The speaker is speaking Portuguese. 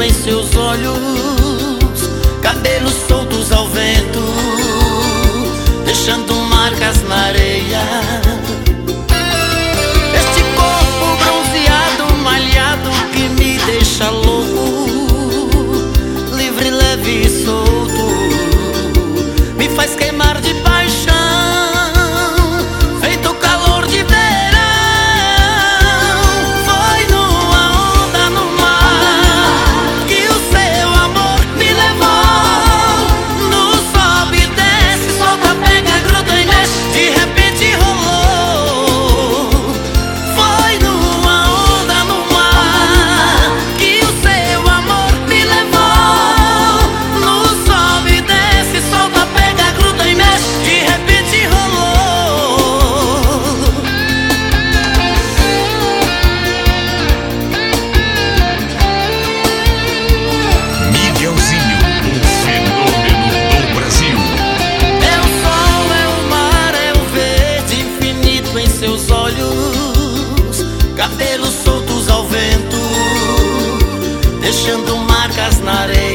em seus olhos, cabelos soltos ao vento, deixando marcas na areia. Este corpo bronzeado, malhado, que me deixa louco, livre, leve e solto, me faz queimar de paixão, feito calor de verão. Foi numa onda no mar que o seu amor me levou. No sobe e desce, solta, pega, gruda e mexe, de repente rolou. Foi numa onda no mar que o seu amor me levou. No sobe e desce, solta, pega, gruda e mexe, de repente rolou. Miguelzinho, o fenômeno do Brasil. É o sol, é o mar, é o verde infinito em seus olhos, cabelos soltos ao vento, deixando marcas na areia.